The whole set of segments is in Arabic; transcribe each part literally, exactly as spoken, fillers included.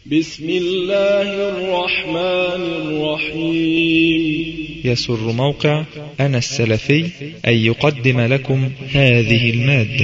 بسم الله الرحمن الرحيم. يسر موقع أنا السلفي أن يقدم لكم هذه المادة.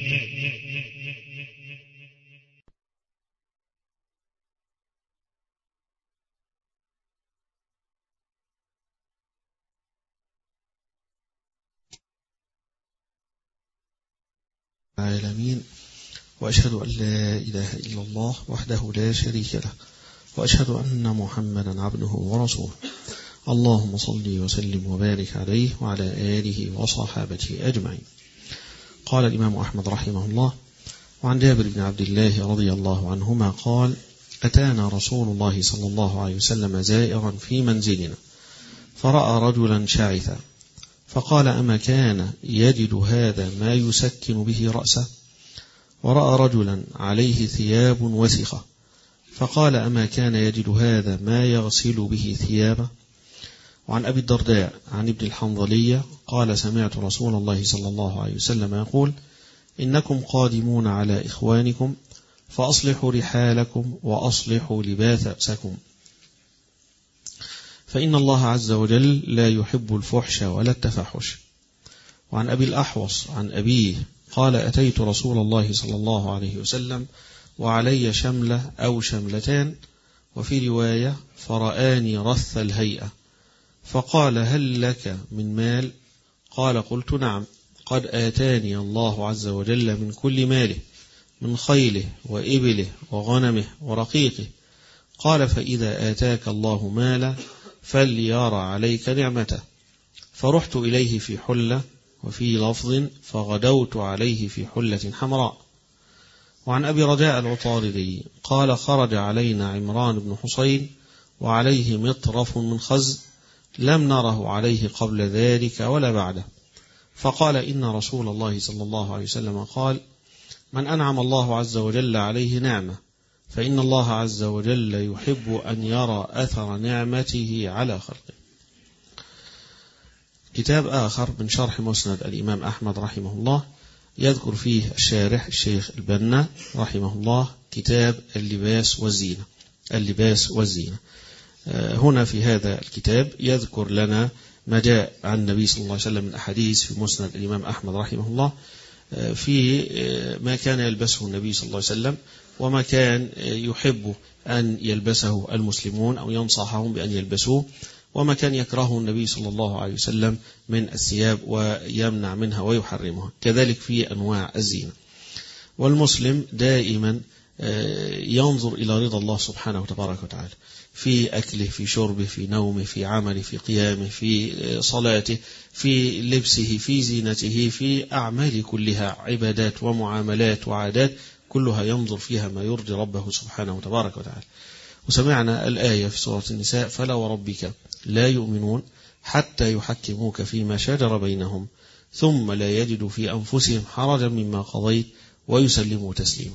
العالمين، وأشهد أن لا إله إلا الله وحده لا شريك له، وأشهد أن محمدا عبده ورسوله. اللهم صل وسلم وبارك عليه وعلى آله وصحابته أجمعين. قال الإمام أحمد رحمه الله: وعن جابر بن عبد الله رضي الله عنهما قال: أتانا رسول الله صلى الله عليه وسلم زائرا في منزلنا، فرأى رجلا شاعثا، فقال: أما كان يجد هذا ما يسكن به رأسه؟ ورأى رجلا عليه ثياب وسخة، فقال: أما كان يجد هذا ما يغسل به ثيابه؟ وعن أبي الدرداء عن ابن الحنظلية قال: سمعت رسول الله صلى الله عليه وسلم يقول: إنكم قادمون على إخوانكم فأصلحوا رحالكم وأصلحوا لباسكم، فإن الله عز وجل لا يحب الفحش ولا التفحش. وعن أبي الأحوص عن أبيه قال: أتيت رسول الله صلى الله عليه وسلم وعلي شملة أو شملتان، وفي رواية فرآني رث الهيئة، فقال: هل لك من مال؟ قال: قلت: نعم، قد آتاني الله عز وجل من كل ماله، من خيله وإبله وغنمه ورقيقه. قال: فإذا آتاك الله مالا فليرى عليك نعمته. فرحت إليه في حلة، وفي لفظ فغدوت عليه في حلة حمراء. وعن أبي رجاء العطاردي قال: خرج علينا عمران بن حسين وعليه مطرف من خز، لم نره عليه قبل ذلك ولا بعده، فقال: إن رسول الله صلى الله عليه وسلم قال: من أنعم الله عز وجل عليه نعمة فإن الله عز وجل يحب أن يرى أثر نعمته على خلقه. كتاب آخر من شرح مسند الإمام أحمد رحمه الله يذكر فيه الشارح الشيخ البنا رحمه الله كتاب اللباس والزينة. اللباس والزينة هنا في هذا الكتاب يذكر لنا ما جاء عن النبي صلى الله عليه وسلم من أحاديث في مسند الإمام أحمد رحمه الله في ما كان يلبسه النبي صلى الله عليه وسلم، وما كان يحب أن يلبسه المسلمون أو ينصحهم بأن يلبسوه، وما كان يكرهه النبي صلى الله عليه وسلم من الثياب ويمنع منها ويحرمها، كذلك في أنواع الزينة. والمسلم دائما ينظر إلى رضا الله سبحانه وتبارك وتعالى في أكله، في شربه، في نومه، في عمله، في قيامه، في صلاته، في لبسه، في زينته، في أعمال كلها، عبادات ومعاملات وعادات، كلها ينظر فيها ما يرضي ربه سبحانه وتبارك وتعالى. وسمعنا الآية في سورة النساء: فلا وربك لا يؤمنون حتى يحكموك فيما شجر بينهم ثم لا يجدوا في أنفسهم حرجا مما قضيت ويسلموا تسليما.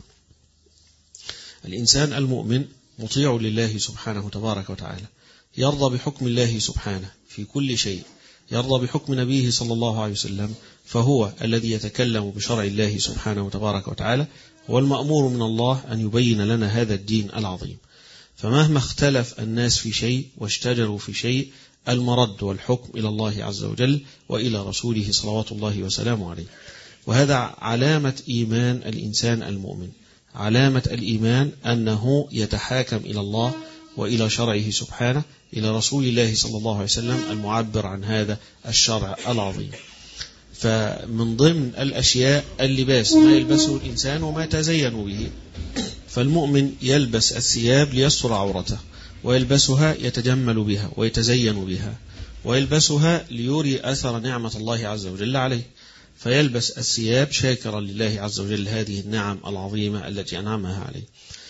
الإنسان المؤمن مطيع لله سبحانه وتبارك وتعالى، يرضى بحكم الله سبحانه في كل شيء، يرضى بحكم نبيه صلى الله عليه وسلم، فهو الذي يتكلم بشرع الله سبحانه وتبارك وتعالى، هو المأمور من الله أن يبين لنا هذا الدين العظيم. فمهما اختلف الناس في شيء واشتجروا في شيء، المرد والحكم إلى الله عز وجل وإلى رسوله صلوات الله وسلامه عليه. وهذا علامة إيمان الإنسان المؤمن، علامة الإيمان أنه يتحاكم إلى الله وإلى شرعه سبحانه، إلى رسول الله صلى الله عليه وسلم المعبر عن هذا الشرع العظيم. فمن ضمن الأشياء اللباس، ما يلبسه الإنسان وما يتزين به. فالمؤمن يلبس الثياب ليستر عورته، ويلبسها يتجمل بها ويتزين بها، ويلبسها ليري أثر نعمة الله عز وجل عليه، فيلبس الثياب شاكرا لله عز وجل هذه النعم العظيمة التي أنعمها عليه.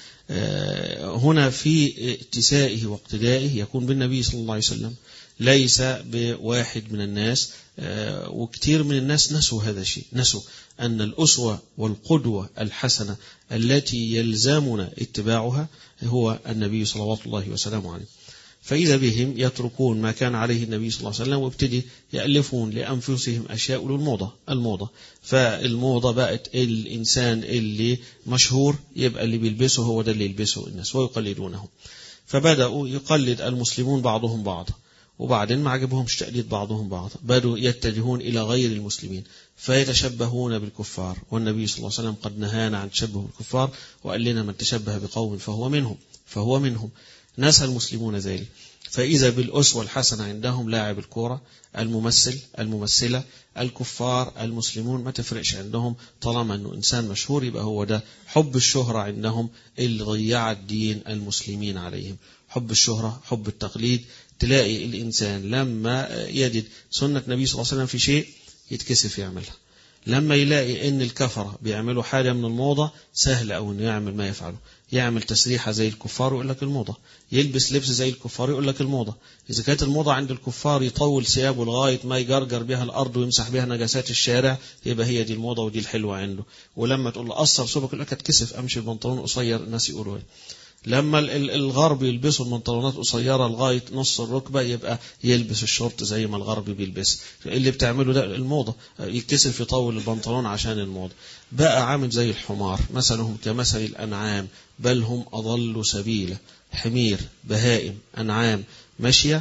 هنا في اتسائه واقتدائه يكون بالنبي صلى الله عليه وسلم، ليس بواحد من الناس. وكثير من الناس نسوا هذا الشيء، نسوا أن الأسوة والقدوة الحسنة التي يلزمنا اتباعها هو النبي صلوات الله وسلامه عليه. فإذا بهم يتركون ما كان عليه النبي صلى الله عليه وسلم وابتدي يألفون لأنفسهم أشياء للموضة الموضة فالموضة بقت الإنسان اللي مشهور يبقى اللي بيلبسه هو ده اللي يلبسه الناس ويقلدونه. فبدأوا يقلد المسلمون بعضهم بعضا، وبعدين ما عجبهمش تقليد بعضهم بعضا، بدأوا يتجهون إلى غير المسلمين فيتشبهون بالكفار، والنبي صلى الله عليه وسلم قد نهانا عن تشبه بالكفار وقال لنا من تشبه بقوم فهو منهم فهو منهم نسى المسلمون ذلك. فإذا بالأسوة الحسنة عندهم لاعب الكورة، الممثل، الممثلة، الكفار، المسلمون، ما تفرقش عندهم طالما أنه إنسان مشهور يبقى هو ده. حب الشهرة عندهم اللي ضيع الدين المسلمين عليهم، حب الشهرة، حب التقليد. تلاقي الإنسان لما يجد سنة النبي صلى الله عليه وسلم في شيء يتكسف يعملها، لما يلاقي ان الكفرة بيعملوا حاجة من الموضة سهل أو انه يعمل ما يفعله، يعمل تسريحة زي الكفار ويقول لك الموضة، يلبس لبس زي الكفار يقول لك الموضة. إذا كانت الموضة عند الكفار يطول ثيابه لغاية ما يجرجر بها الأرض ويمسح بها نجاسات الشارع يبقى هي دي الموضة ودي الحلوة عنده. ولما تقول له قصر ثوبك يقول لك اتكسف أمشي ببنطلون قصير الناس يقولوا ايه. لما الغرب يلبسوا المنطلونات قصيرة لغاية نص الركبة يبقى يلبس الشورت زي ما الغرب بيلبس. اللي بتعمله ده الموضة، يكتسف يطول البنطلون عشان الموضة. بقى عامل زي الحمار، مثلهم كمثل الأنعام بل هم أضل سبيلا. حمير، بهائم، أنعام ماشية،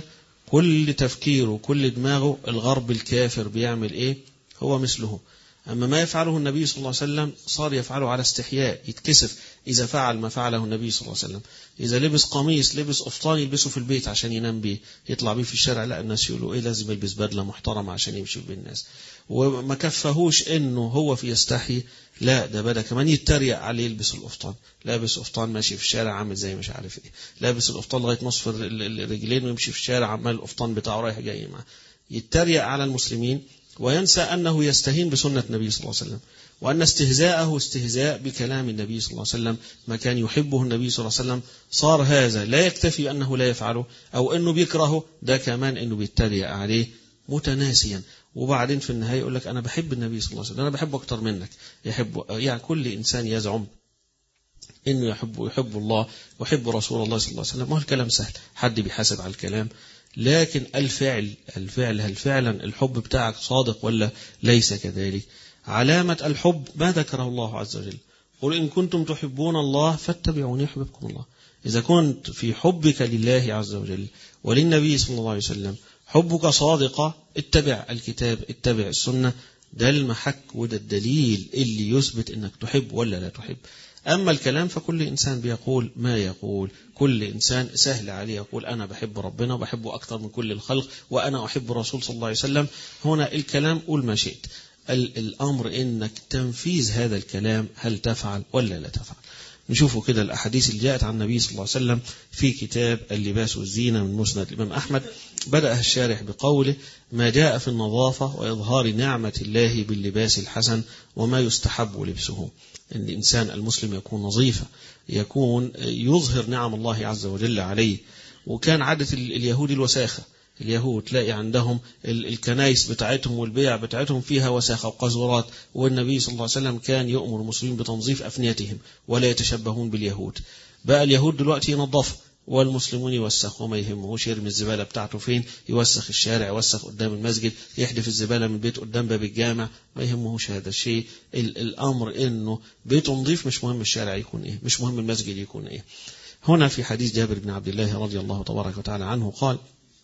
كل تفكيره كل دماغه الغرب الكافر بيعمل ايه هو مثله. أما ما يفعله النبي صلى الله عليه وسلم صار يفعله على استحياء، يتكسف إذا فعل ما فعله النبي صلى الله عليه وسلم. إذا لبس قميص لبس قفطان يلبسه في البيت عشان ينام بيه، يطلع بيه في الشارع لا الناس يقولوا إيه لازم يلبس بدلة محترمة عشان يمشي بين الناس. وما كفهوش إنه هو في يستحي، لا ده بدأ كمان يتريق عليه يلبس القفطان، لابس قفطان ماشي في الشارع عامل زي مش عارف إيه، لابس القفطان لغاية نصف الرجلين ويمشي في الشارع عمال القفطان بتاعه رايح جاي معه، يتريق على المسلمين وينسى أنه يستهين بسنة النبي صلى الله عليه وسلم، وأن استهزاءه استهزاء بكلام النبي صلى الله عليه وسلم. ما كان يحبه النبي صلى الله عليه وسلم صار هذا لا يكتفي أنه لا يفعله أو أنه بيكرهه، ده كمان أنه بيتريق عليه متناسيا. وبعدين في النهاية يقول لك أنا بحب النبي صلى الله عليه وسلم، أنا بحبه أكتر منك. يحب يعني كل إنسان يزعم إنه يحب يحب الله ويحب رسول الله صلى الله عليه وسلم. ما هو الكلام سهل، حد بيحاسب على الكلام، لكن الفعل الفعل هل فعلا الحب بتاعك صادق ولا ليس كذلك؟ علامة الحب ما ذكره الله عز وجل، قل إن كنتم تحبون الله فاتبعوني يحببكم الله. إذا كنت في حبك لله عز وجل وللنبي صلى الله عليه وسلم حبك صادقة اتبع الكتاب اتبع السنة، ده المحك وده الدليل اللي يثبت إنك تحب ولا لا تحب. أما الكلام فكل إنسان بيقول ما يقول، كل إنسان سهل عليه يقول أنا بحب ربنا وبحبه أكثر من كل الخلق وأنا أحب الرسول صلى الله عليه وسلم. هنا الكلام قول ما شئت، الأمر إنك تنفيذ هذا الكلام هل تفعل ولا لا تفعل. نشوفوا كده الأحاديث اللي جاءت عن النبي صلى الله عليه وسلم في كتاب اللباس والزينة من مسند الإمام أحمد. بدأ الشارح بقوله ما جاء في النظافة وإظهار نعمة الله باللباس الحسن وما يستحب لبسه. أن الإنسان المسلم يكون نظيفا، يكون يظهر نعم الله عز وجل عليه. وكان عادة اليهود الوساخة، اليهود تلاقي عندهم الكنائس بتاعتهم والبيع بتاعتهم فيها وساخة وقذورات، والنبي صلى الله عليه وسلم كان يؤمر المسلمين بتنظيف أفنيتهم ولا يتشبهون باليهود. بقى اليهود دلوقتي ينظفوا والمسلمون يوسخوا، وما يهمهوش يرمي الزبالة بتاعته فين، يوسخ الشارع، يوسخ قدام المسجد، يحدف الزبالة من البيت قدام باب الجامع، ما يهمهوش هذا الشيء. الأمر إنه بيته نظيف، مش مهم الشارع يكون إيه، مش مهم المسجد يكون إيه. هنا في حديث جابر بن عبد الله رضي الله تبارك وتعالى عنه قال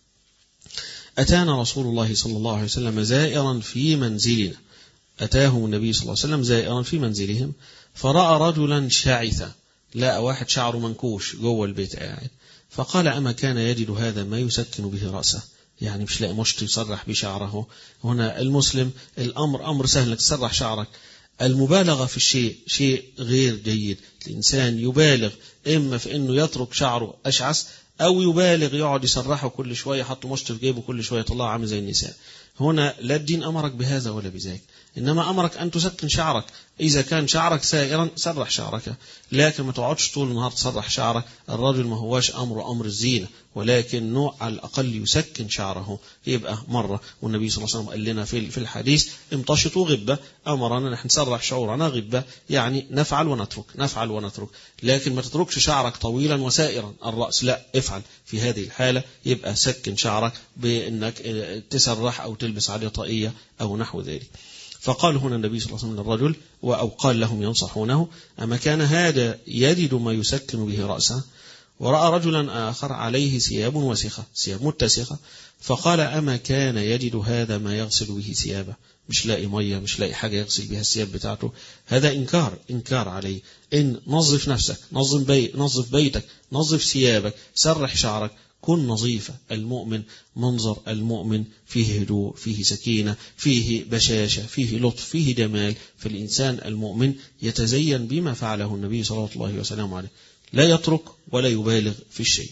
أتانا رسول الله صلى الله عليه وسلم زائرا في منزلنا، أتاهم النبي صلى الله عليه وسلم زائرا في منزلهم فرأى رجلا شاعثا، لقى واحد شعره منكوش جوه البيت قاعد، فقال أما كان يجد هذا ما يسكن به رأسه، يعني مش لاقي مشط يسرح بشعره. هنا المسلم الأمر أمر سهل تسرح شعرك. المبالغة في الشيء شيء غير جيد، الإنسان يبالغ إما في أنه يترك شعره أشعث أو يبالغ يقعد يسرحه كل شوية، حطه مشط في جيبه كل شوية طلع عامل زي النساء. هنا لا الدين أمرك بهذا ولا بذاك، إنما أمرك أن تسكن شعرك. إذا كان شعرك سائرا سرح شعرك، لكن ما تقعدش طول النهار تسرح شعرك. الرجل ما هواش أمر أمر الزينة، ولكن نوع على الأقل يسكن شعره يبقى مرة. والنبي صلى الله عليه وسلم قال لنا في الحديث امتشطوا غبة، أمرنا نحن نسرح شعورنا غبة، يعني نفعل ونترك نفعل ونترك، لكن ما تتركش شعرك طويلا وسائرا الرأس، لا افعل في هذه الحالة. يبقى سكن شعرك بأنك تسرح أو تلبس عليه طاقية أو نحو ذلك. فقال هنا النبي صلى الله عليه وسلم للرجل أو قال لهم ينصحونه: أما كان هذا يجد ما يسكن به رأسه؟ ورأى رجلا آخر عليه ثياب وسخة، ثياب متسخة، فقال: أما كان يجد هذا ما يغسل به ثيابه؟ مش لاقي مية، مش لاقي حاجة يغسل بها الثياب بتاعته. هذا إنكار إنكار عليه. إن نظف نفسك، نظف, بي نظف بيتك، نظف ثيابك، سرح شعرك، كن نظيفة. المؤمن منظر المؤمن فيه هدوء، فيه سكينة، فيه بشاشة، فيه لطف، فيه جمال. فالإنسان المؤمن يتزين بما فعله النبي صلى الله عليه وسلم عليه، لا يترك ولا يبالغ في الشيء.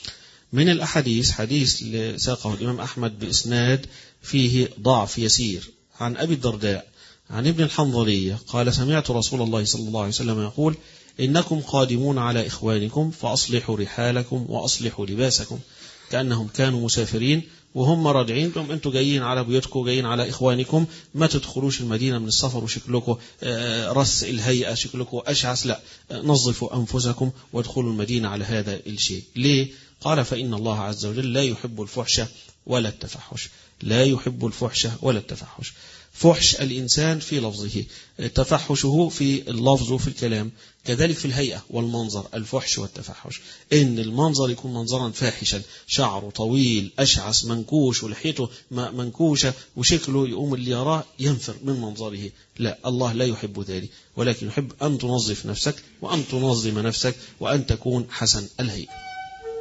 من الأحاديث حديث ساقه الإمام أحمد بإسناد فيه ضعف يسير عن أبي الدرداء عن ابن الحنظلية قال: سمعت رسول الله صلى الله عليه وسلم يقول: إنكم قادمون على إخوانكم فأصلحوا رحالكم وأصلحوا لباسكم. كأنهم كانوا مسافرين وهم راجعين لهم: أنتوا جايين على بيوتكم، جايين على إخوانكم، ما تدخلوش المدينة من السفر وشكلكم رس الهيئة، شكلكم أشعث، لا، نظفوا أنفسكم وادخلوا المدينة على هذا الشيء. ليه؟ قال: فإن الله عز وجل لا يحب الفحش ولا التفحش، لا يحب الفحش ولا التفحش. فحش الإنسان في لفظه، تفحشه في اللفظ وفي الكلام، كذلك في الهيئة والمنظر الفحش والتفحش. إن المنظر يكون منظرا فاحشا، شعره طويل أشعث منكوش ولحيته منكوشة وشكله يقوم اللي يراه ينفر من منظره، لا، الله لا يحب ذلك، ولكن يحب أن تنظف نفسك وأن تنظم نفسك وأن تكون حسن الهيئة.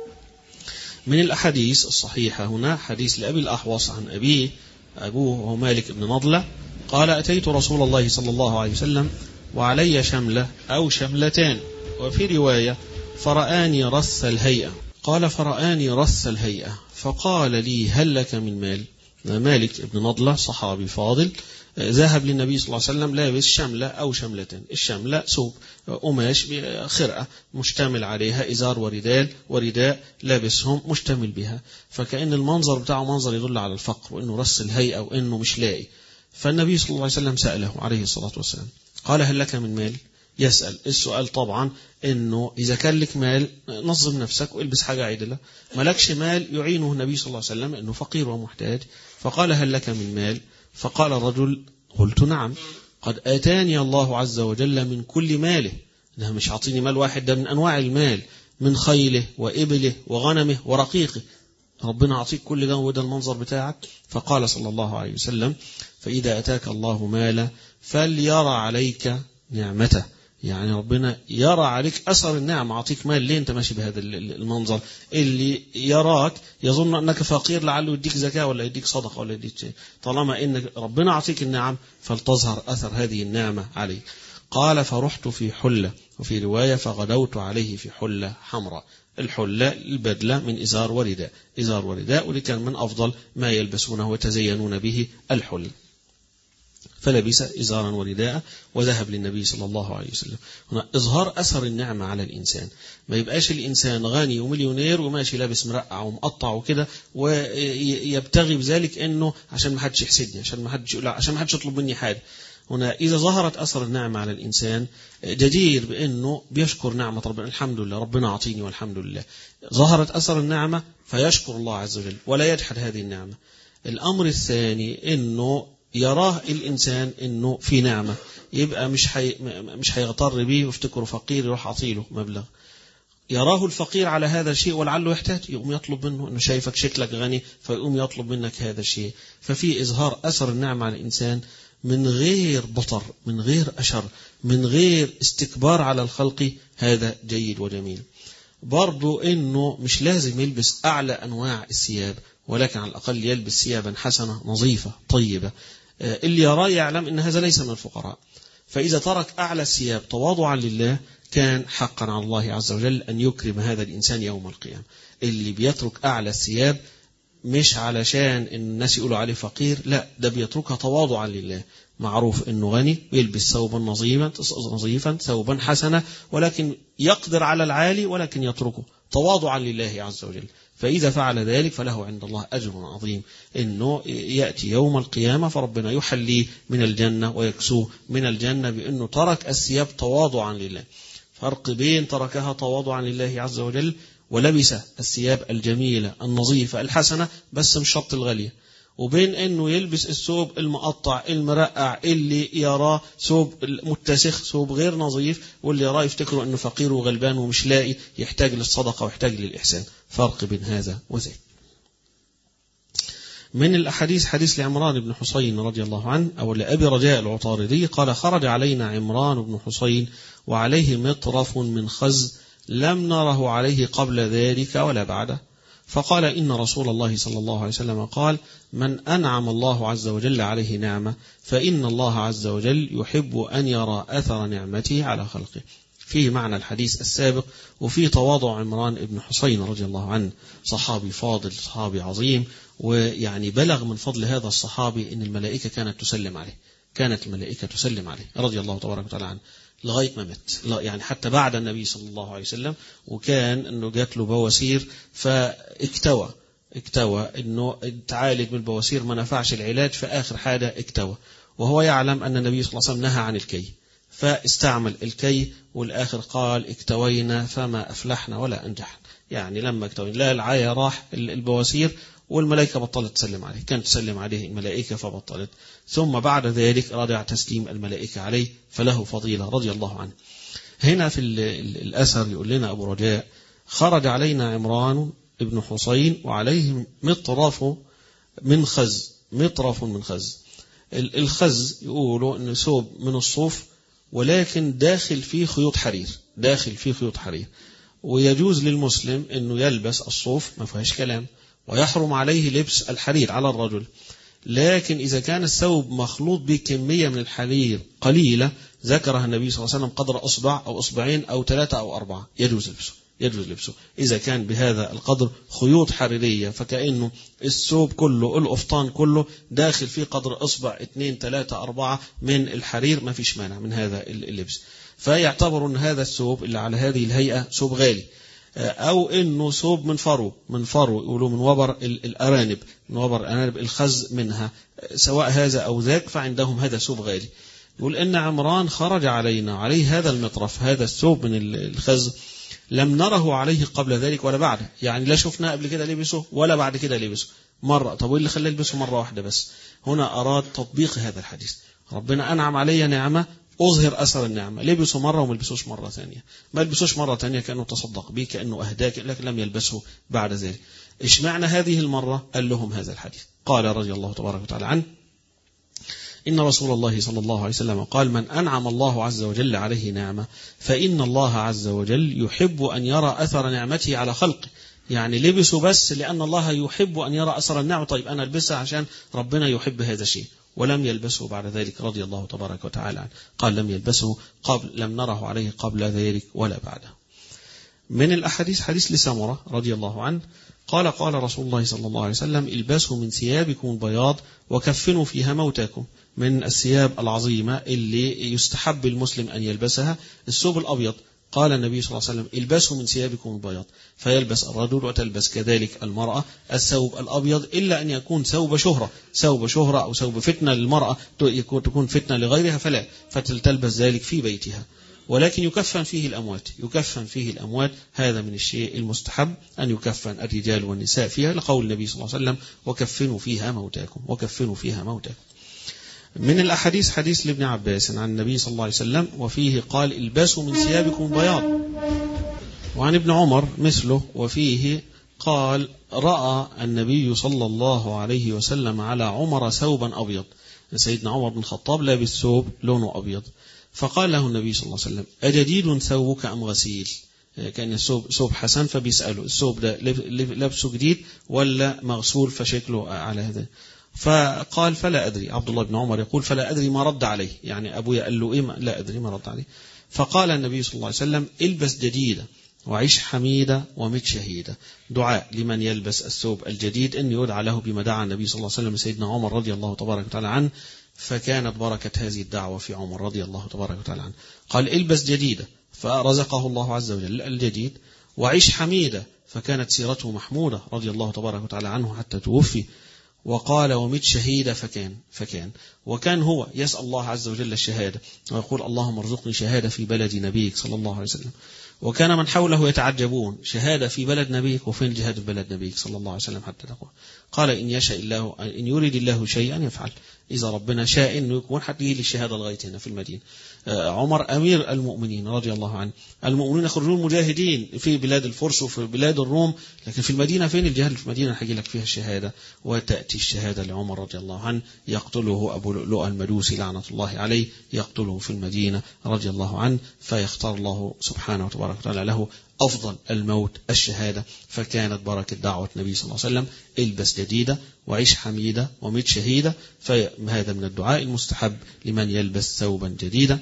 من الأحاديث الصحيحة هنا حديث لأبي الأحوص عن أبيه، أبوه هو مالك بن نضلة، قال: أتيت رسول الله صلى الله عليه وسلم وعلي شملة أو شملتان، وفي رواية فرآني رث الهيئة. قال: فرآني رث الهيئة فقال لي: هل لك من مال؟ مالك بن نضلة صحابي فاضل، ذهب للنبي صلى الله عليه وسلم لابس شملة أو شملتين. الشملة ثوب قماش خرقة مشتمل عليها إزار ورداء ورداء لابسهم مشتمل بها، فكأن المنظر بتاعه منظر يدل على الفقر وإنه رس الهيئة وإنه مش لاقي. فالنبي صلى الله عليه وسلم سأله عليه الصلاة والسلام، قال: هل لك من مال؟ يسأل السؤال طبعا إنه إذا كان لك مال نظم نفسك والبس حاجة عدلة، ما لكش مال يعينه النبي صلى الله عليه وسلم إنه فقير ومحتاج. فقال: هل لك من مال؟ فقال الرجل: قلت: نعم، قد آتاني الله عز وجل من كل ماله. ده مش عطيني مال واحد، ده من أنواع المال، من خيله وإبله وغنمه ورقيقه، ربنا عطيك كل ده وده المنظر بتاعك. فقال صلى الله عليه وسلم: فإذا أتاك الله مالا فليرى عليك نعمته، يعني ربنا يرى عليك أثر النعم، عطيك مال ليه أنت ماشي بهذا المنظر؟ اللي يراك يظن أنك فقير لعله يديك زكاة ولا يديك صدقة ولا يديك شيء، طالما إن ربنا عطيك النعم فلتظهر أثر هذه النعمة عليك. قال: فرحت في حلة، وفي رواية فغدوت عليه في حلة حمراء. الحلة البدلة من إزار ورداء، إزار ورداء، ولي كان من أفضل ما يلبسونه ويتزينون به الحلة. فلبس إزارا ورداء وذهب للنبي صلى الله عليه وسلم. هنا إظهار أثر النعمة على الإنسان، ما يبقاش الإنسان غني ومليونير وماشي لابس مرقع ومقطع وكده ويبتغي بذلك إنه عشان ما حدش يحسدني، عشان ما حدش يقول، عشان ما حدش يطلب مني حاجة. هنا إذا ظهرت أثر النعمة على الإنسان جدير بأنه بيشكر نعمة ربنا، الحمد لله ربنا عطيني والحمد لله. ظهرت أثر النعمة فيشكر الله عز وجل ولا يجحد هذه النعمة. الأمر الثاني إنه يراه الإنسان إنه في نعمة، يبقى مش حي مش هيغتر به ويفتكره فقير يروح عطيله مبلغ. يراه الفقير على هذا الشيء ولعله يحتاج، يقوم يطلب منه، إنه شايفك شكلك غني فيقوم يطلب منك هذا الشيء. ففي إظهار أثر النعمة على الإنسان من غير بطر، من غير أشر، من غير استكبار على الخلق، هذا جيد وجميل. برضو إنه مش لازم يلبس أعلى أنواع الثياب، ولكن على الأقل يلبس ثيابا حسنة نظيفة طيبة، اللي يراه يعلم أن هذا ليس من الفقراء. فإذا ترك أعلى الثياب تواضعا لله كان حقا على الله عز وجل أن يكرم هذا الإنسان يوم القيامة. اللي بيترك أعلى الثياب مش علشان الناس يقولوا عليه فقير، لا، ده بيتركها تواضعا لله. معروف انه غني، يلبس ثوبا نظيفا نظيفا ثوبا حسنا، ولكن يقدر على العالي ولكن يتركه تواضعا لله عز وجل. فإذا فعل ذلك فله عند الله أجر عظيم، إنه يأتي يوم القيامة فربنا يحليه من الجنة ويكسوه من الجنة بأنه ترك الثياب تواضعا لله. فرق بين تركها تواضعا لله عز وجل ولبس الثياب الجميلة النظيفة الحسنة بس مش شرط الغالية، وبين انه يلبس الثوب المقطع المرقع اللي يراه ثوب متسخ، ثوب غير نظيف، واللي يراه يفتكره انه فقير وغلبان ومش لاقي، يحتاج للصدقة ويحتاج للإحسان. فرق بين هذا وذاك. من الأحاديث حديث لعمران بن حسين رضي الله عنه أو لأبي رجاء العطاردي قال: خرج علينا عمران بن حسين وعليه مطرف من خز لم نره عليه قبل ذلك ولا بعده، فقال: إن رسول الله صلى الله عليه وسلم قال: من أنعم الله عز وجل عليه نعمة فإن الله عز وجل يحب أن يرى أثر نعمته على خلقه. فيه معنى الحديث السابق، وفيه تواضع عمران بن حسين رضي الله عنه، صحابي فاضل، صحابي عظيم، ويعني بلغ من فضل هذا الصحابي إن الملائكة كانت تسلم عليه، كانت الملائكة تسلم عليه رضي الله تبارك وتعالى عنه لغاية ما مات، يعني حتى بعد النبي صلى الله عليه وسلم. وكان أنه جات له بواسير فاكتوى اكتوى أنه تعالج من البواسير، ما نفعش العلاج، فآخر حاجة اكتوى، وهو يعلم أن النبي صلى الله عليه وسلم نهى عن الكي، فاستعمل الكي، والآخر قال: اكتوينا فما أفلحنا ولا أنجحنا. يعني لما اكتوينا لا العاية راح البواسير والملائكة بطلت تسلم عليه، كانت تسلم عليه الملائكة فبطلت، ثم بعد ذلك رجع تسليم الملائكة عليه، فله فضيلة رضي الله عنه. هنا في الأثر يقول لنا أبو رجاء: خرج علينا عمران ابن حسين وعليه مطرف من خز. مطرف من خز، الخز يقولوا أنه ثوب من الصوف ولكن داخل فيه خيوط حرير، داخل فيه خيوط حرير، ويجوز للمسلم أنه يلبس الصوف، ما فيهاش كلام، ويحرم عليه لبس الحرير على الرجل. لكن إذا كان الثوب مخلوط بكمية من الحرير قليلة ذكرها النبي صلى الله عليه وسلم قدر أصبع أو أصبعين أو ثلاثة أو أربعة، يجوز لبسه يجوز لبسه إذا كان بهذا القدر خيوط حريرية، فكأنه الثوب كله القفطان كله داخل فيه قدر أصبع اثنين ثلاثة أربعة من الحرير، ما فيش مانع من هذا اللبس. فيعتبر أن هذا الثوب اللي على هذه الهيئة ثوب غالي، أو إنه ثوب من فرو من فرو يقولوا من وبر الأرانب، من وبر الأرانب الخز منها، سواء هذا أو ذاك فعندهم هذا ثوب غالي. يقول إن عمران خرج علينا عليه هذا المطرف، هذا الثوب من الخز، لم نره عليه قبل ذلك ولا بعده، يعني لا شفنا قبل كده لبسه ولا بعد كده لبسه مرة. طب وإيه اللي خلاه يلبسه مرة واحدة بس؟ هنا أراد تطبيق هذا الحديث، ربنا أنعم علي نعمة أظهر أثر النعمة، لبسه مرة وما لبسوش مرة ثانية، ما لبسوش مرة ثانية كأنه تصدق به، كأنه أهداك، لكن لم يلبسه بعد ذلك. إيش معنى هذه المرة؟ قال لهم هذا الحديث، قال رضي الله تبارك وتعالى عنه: إن رسول الله صلى الله عليه وسلم قال: من أنعم الله عز وجل عليه نعمة فإن الله عز وجل يحب أن يرى أثر نعمته على خلقه. يعني لبسه بس لأن الله يحب أن يرى أثر النعمة، طيب أنا ألبسها عشان ربنا يحب هذا الشيء، ولم يلبسه بعد ذلك رضي الله تبارك وتعالى عنه. قال: لم يلبسه قبل، لم نره عليه قبل ذلك ولا بعده. من الأحاديث حديث لسمرة رضي الله عنه قال: قال رسول الله صلى الله عليه وسلم: البسوا من ثيابكم البياض وكفنوا فيها موتاكم. من الثياب العظيمة اللي يستحب المسلم أن يلبسها الثوب الأبيض. قال النبي صلى الله عليه وسلم: البسوا من ثيابكم البياض، فيلبس الرجل وتلبس كذلك المرأة الثوب الأبيض، إلا أن يكون ثوب شهرة، ثوب شهرة أو ثوب فتنة للمرأة، تكون فتنة لغيرها فلا، فتلبس ذلك في بيتها. ولكن يكفن فيه الأموات، يكفن فيه الأموات، هذا من الشيء المستحب أن يكفن الرجال والنساء فيها، لقول النبي صلى الله عليه وسلم: وكفنوا فيها موتاكم، وكفنوا فيها موتاكم. من الأحاديث حديث لابن عباس عن النبي صلى الله عليه وسلم وفيه قال: البسوا من ثيابكم البياض. وعن ابن عمر مثله وفيه قال: رأى النبي صلى الله عليه وسلم على عمر ثوبا أبيض، سيدنا عمر بن الخطاب لابس ثوب لونه أبيض، فقال له النبي صلى الله عليه وسلم: أجديد ثوبك أم غسيل؟ كان الثوب ثوب حسن، فبيسأله الثوب ده لبسه جديد ولا مغسول، فشكله على هذا. فقال: فلا أدري. عبد الله بن عمر يقول: فلا أدري ما رد عليه، يعني أبويا قال له إيه؟ لا أدري ما رد عليه. فقال النبي صلى الله عليه وسلم: البس جديدا وعيش حميدة ومت شهيدة. دعاء لمن يلبس الثوب الجديد أن يدعى له بما دعا النبي صلى الله عليه وسلم سيدنا عمر رضي الله تبارك وتعالى عنه، فكانت بركة هذه الدعوة في عمر رضي الله تبارك وتعالى عنه. قال البس جديدة فرزقه الله عز وجل الجديد، وعيش حميدة فكانت سيرته محمودة رضي الله تبارك وتعالى عنه حتى توفي. وقال ومت شهيدة فكان فكان وكان هو يسأل الله عز وجل الشهادة ويقول اللهم ارزقني شهادة في بلد نبيك صلى الله عليه وسلم. وكان من حوله يتعجبون، شهادة في بلد نبيك وفين الجهاد في بلد نبيك صلى الله عليه وسلم حتى تقول. قال إن يشاء الله، إن يريد الله شيئا يفعل، إذا ربنا شاء إنه يكون حتى للشهادة لغاية هنا في المدينة. عمر أمير المؤمنين رضي الله عنه، المؤمنين يخرجون مجاهدين في بلاد الفرس وفي بلاد الروم، لكن في المدينة فين الجهاد؟ في المدينة حاجي لك فيها الشهادة. وتأتي الشهادة لعمر رضي الله عنه، يقتله أبو لؤلؤ المجوسي لعنة الله عليه، يقتله في المدينة رضي الله عنه، فيختار الله سبحانه وتبارك وتعالى له أفضل الموت الشهادة. فكانت بركة دعوة النبي صلى الله عليه وسلم البس جديدة وعيش حميدة ومت شهيدة. فهذا من الدعاء المستحب لمن يلبس ثوبا جديدا.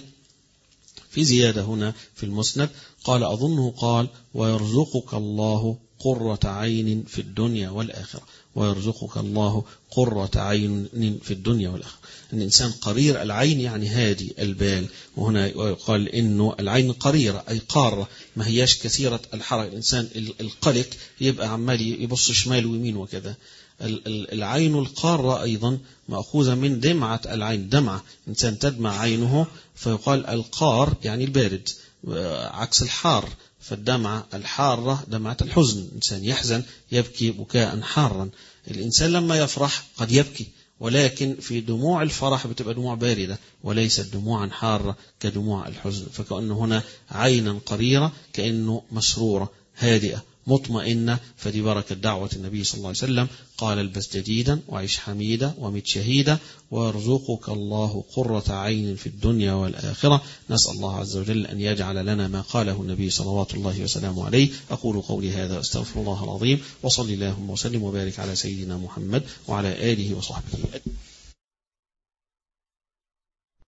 في زيادة هنا في المسند قال أظنه قال ويرزقك الله قرة عين في الدنيا والآخرة، ويرزقك الله قرة عين في الدنيا والآخرة. الإنسان قرير العين يعني هادي البال، وهنا قال إنه العين قريرة أي قارة، ما هياش كثيرة الحركة. الإنسان القلق يبقى عمال يبص شمال ويمين وكذا. العين القارة أيضا مأخوذة من دمعة العين، دمعة إنسان تدمع عينه، فيقال القار يعني البارد عكس الحار. فالدمعة الحارة دمعة الحزن، إنسان يحزن يبكي بكاء حارا. الإنسان لما يفرح قد يبكي، ولكن في دموع الفرح بتبقى دموع باردة وليست دموعا حارة كدموع الحزن. فكأنه هنا عينا قريرة كأنه مسرورة هادئة مطمئنة. فدي بركة دعوة النبي صلى الله عليه وسلم. قال البس جديدا وعيش حميدة ومت شهيدة ويرزقك الله قرة عين في الدنيا والآخرة. نسأل الله عز وجل أن يجعل لنا ما قاله النبي صلوات الله وسلامه عليه. أقول قولي هذا أستغفر الله العظيم، وصلي اللهم وسلم وبارك على سيدنا محمد وعلى آله وصحبه.